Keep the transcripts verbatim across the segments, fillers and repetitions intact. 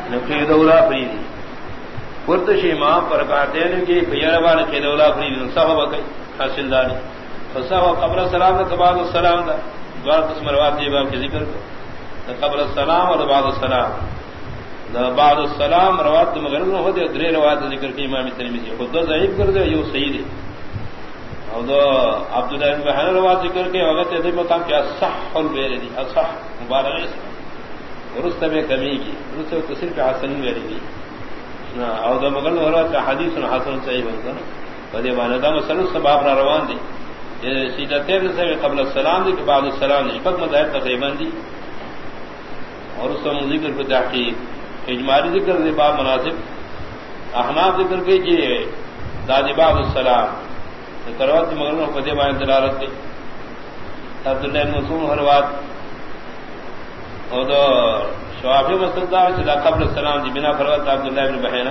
نقی دولا فریدی پرتشی ماں پر کہتے ہیں کہ پیروان کے دولا فریدی صاحب کئی حاصل داری فصاحب قبل السلام کا بعد السلام دا دوار قسم روات یہ باب کے ذکر کو قبل السلام اور بعد السلام دا بعد السلام روات مغرب نہ ہوتے درے روات ذکر کی امام ترمذی خود ضعیف کر دے یہ صحیح ہے اور دو عبداللہ بن بحیر روات ذکر کے وقت یہ مقام کیا صح البیر دی اصح مبالغہ سے درست میں کمی کی درست تصریح پہ حسن میری دی اور دو مغرب روات کا حدیث حسن صحیح بنتا نا بدے معنی دا مسلسل سباب نہ روان دی سیدھا تیر سے قبل السلام دی کہ بعد السلام دی فقط مذاہب تقریبا دی اور اس کا ذکر کو تحقیق اجمالی ذکر دے باب مناسب احناف ذکر کے کہ دادی بعد السلام کروات مغرب کو دے بائیں دلالت کی عبداللہ بن مسعود ہروات اور دو شوافی مسلدار چلا قبل السلام دی بنا فروات عبداللہ بن بحیرہ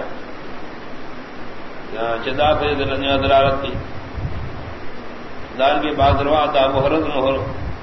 چدا پہ دلالت کی دان کے بعد روات ابو حرز مہر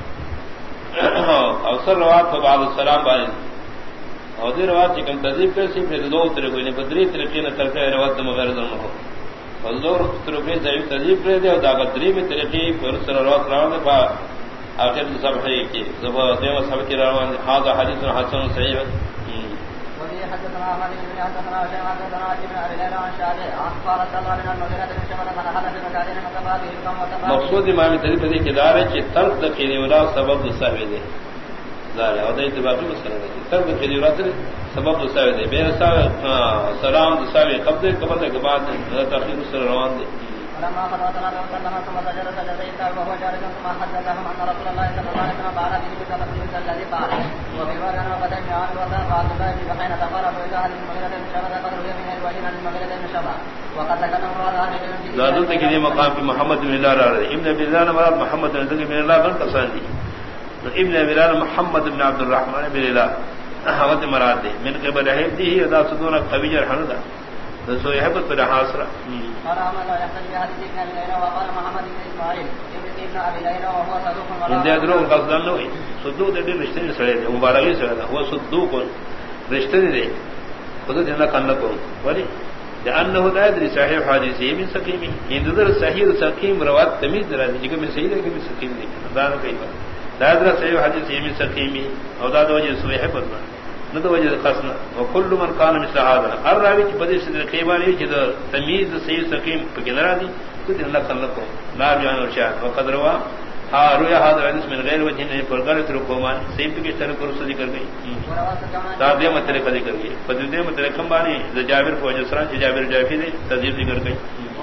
اوسر روات بعد السلام بارے اور دیر روات چکم تذیب کر سی پھر دو طریقے نے بدری طریقے نے ترکہ روات مغرض مہر اور دو طریقے ضعیف تذیب کر دے اور داغتری میں طریقے پھر سر روات روان با آخر سب ہے کہ زبر دیو سب کی روان هذا حدیث حسن صحیح ہے حدثنا احمد بن حدثنا شيخ حدثنا ابن ابي ليلى عن شعبه قال صلى الله عليه وسلم شمل من حدث بمكان متبادل كما مقصود امام ترمذی کے دار ہے کہ ترک دخیل ولا سبب سبب دے ظاہر ہے اور اتفاقی مسئلہ ہے ترک دخیل ولا سبب سبب دے بے سلام سبب قبل قبل کے بعد تاخیر سے روان دے لما خطبنا رسول ثم سجد سجدتين وهو جالس ثم حدثهم ان رسول الله صلى الله عليه وسلم قال به كما الذي قال وفي روايه انه قد جاء وقال عبد الله بن بحين تقرب الى اهل المغيرة بن شعبة قدر يمين الوجه عن المغيرة بن شعبة وقد تكلم هذا عن زادت کے مقام کی محمد بن اللہ رضی ابن ابي الله مراد محمد بن اللہ بن قساندی ابن ابي الله محمد بن عبد الرحمن بن الله حوت مراد من قبل هديه اذا صدور قوي الحمد سو يحبط بلا حاصرا قال ما لا يحتاج بهذه ابن ابي ليلى وقال محمد بن اسماعيل ابن ابي ليلى وهو صدوق ولا ان ادرو قصدن نو صدوق دے رشتے سڑے مبارکی سے ہوا صدوق رشتے دے خود جنہ کن کو ولی لانه لا يدري صحيح حدیث من سقیم ان ذر صحیح سقیم روات تمیز درا دی کہ میں صحیح ہے کہ میں سقیم نہیں دار کئی بار لا يدري صحیح حدیث من سقیم او دا وجہ سوی ہے پر نہ تو وجہ قسنا وكل من كان مثل هذا الراوی کی بدی سے قیمانی کہ تمیز صحیح سقیم پکڑا دی تو دل کن کو لا بیان اور شاہ وقد روا ہاں رویا هذا حدیث من غیر وجہ نے پر غلط رکومان صحیح کی طرح کو رسول ذکر گئی دادے مترے کا ذکر گئی بدی مترے کمبانی جابر کو جسرا جابر جافی نے تذیب ذکر گئی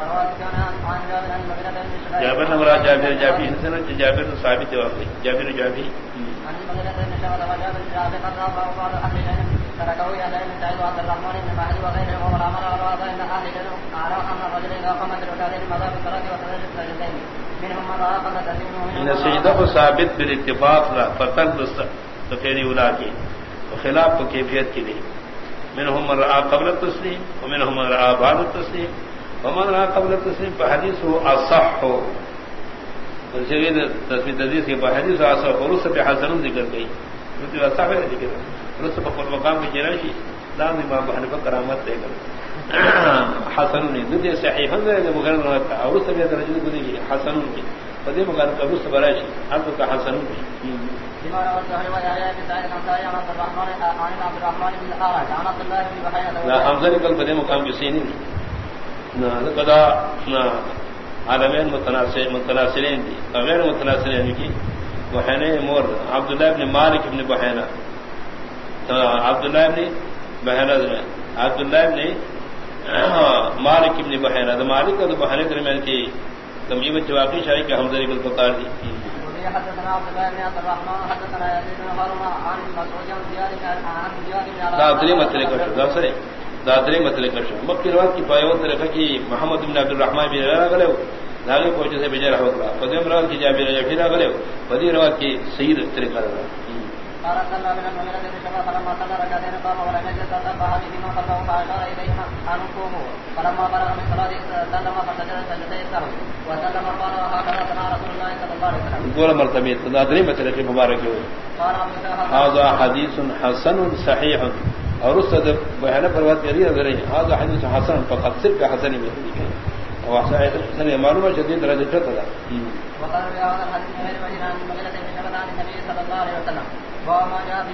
جابر نمرا جابر جافی انسان جابر ثابت ہے جابر جافی تركوا يا دائما سعيد عبد الرحمن بن مهدي وغيره ومن امر وراء ان اهل العلم اعلم ان الرجل اذا قام بركعتين مضى بالصلاه وسجد سجدتين منهم من راى قبل تسليمه ان السجده ثابت بالاتفاق لا فتن تقرير ولاكي وخلاف كيفيت کے لیے منهم من راى قبل التسليم ومنهم من راى بعد التسليم ومن راى قبل التسليم فحديثه اصح وجد تثبيت حدیث کے حدیث اصح اور اس پہ حسن ذکر گئی تو اصح ہے ذکر رسول پر مقام کی جناشی نام امام حنیفہ کرامت دے کر حسن نے دے صحیح ہے مگر اور اس سے درجہ کو دی حسن کی فدی مگر ابو سبراشی آپ کا حسن کی بما روى الزهري ويحيى بن سعيد عن سعيد عن عبد الرحمن عن عبد الرحمن بن الأعرج عن عبد الله بن بحيرة لا حمزة قال فدي مقام کی سینی نہ قضا نہ عالمین متناسل متناسلین دی غیر متناسلین کی وحنے مور عبداللہ بن مالک بن بحیرہ عبداللہ بن بحیرہ عبداللہ بن مالک بن بحیرہ مالک اور بحیرہ درمیان کی تمجید واقعی شاہی کے حمزہ بن فقار دی حدثنا عبد الله بن عبد الرحمن حدثنا يزيد بن هارون عن مسعود بن زياد عن زياد بن علاء دادری مسئلے کا دوسرے دادری مسئلے کا مکی روایت کی پایو طریقہ کی محمد بن عبد الرحمن بن علاء گلے داغے پہنچے سے بجے رہا ہوگا فضیم روایت کی جابر جعفر گلے فضی روایت کی سید طریقہ رہا قال صلى من المغيرة بن شعبة فلما صلى ركعتين قام ولم يجلس تتبع به من خلفه فأشار إليهم أن قوموا فلما فرغ من صلاته سلم فسجد سجدتي السهو وسلم قال وهكذا صنع رسول الله صلى الله عليه وسلم دور مرتبه تدادری مسئلے کی مبارک ہو هذا حدیث حسن صحیح اور اس سے بیان پروات کری اگر هذا حدیث حسن فقط صرف حسن میں ہے اور صحیح حسن معلوم ہے شدید درجہ چتا تھا وقال يا هذا الحديث غير مجنان مغلة من شبدان النبي صلى الله عليه وسلم وما جاء في